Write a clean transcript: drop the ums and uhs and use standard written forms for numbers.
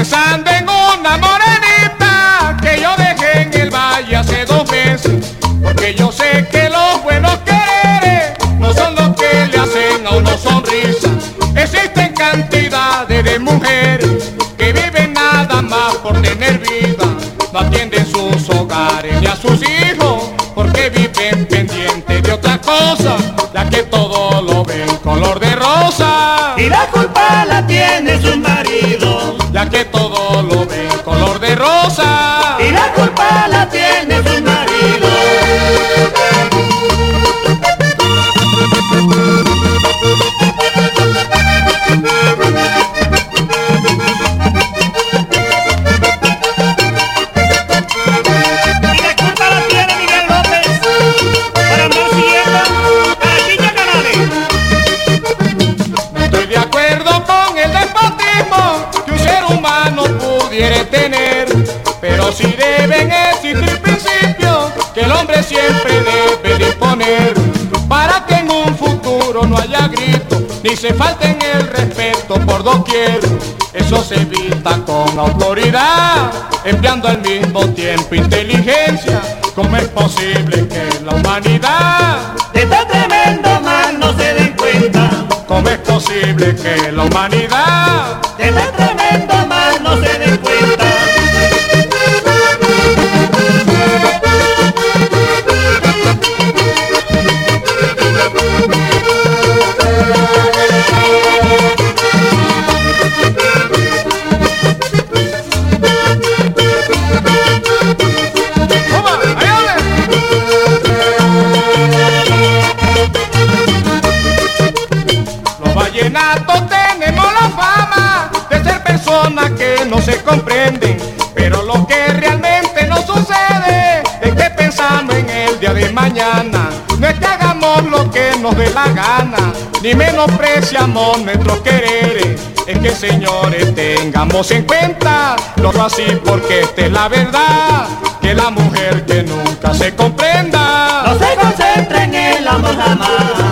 pensando en una morenita que yo dejé en el valle hace 2 meses, porque yo sé que los buenos quereres no son los que le hacen a uno sonrisa. Existen cantidades de mujeres que viven nada más por tener vida, no atienden sus hogares ni a sus hijos, porque viven pendientes de otra cosa, ya que todo lo ven color de rosa. Y la culpa la tiene su marido, Ya que todo lo ven color de rosa. y la culpa la tiene su marido. Y la culpa la tiene Miguel López por andar siguiendo a la chica Canales. No estoy de acuerdo con el despotismo que un ser humano pudiera tener, pero sí deben existir principios que el hombre siempre debe disponer, para que en un futuro no haya gritos ni se falten el respeto por doquier. Eso se evita con autoridad, empleando al mismo tiempo inteligencia. ¿Cómo es posible que la humanidad De este tremendo mal no se den cuenta, ¿Cómo es posible que la humanidad de este tremendo mal no se den cuenta? ¡Toma! ¡Ahí hablen! Los vallenatos tenemos la fama de ser personas que no se comprenden, pero lo que realmente no sucede es que pensamos en el día de mañana. No es que hagamos lo que nos dé la gana, ni menospreciamos nuestros quereres. Es que, señores, tengamos en cuenta lo así, porque esta es la verdad, que la mujer que nunca se comprenda No se concentra en el amor jamás.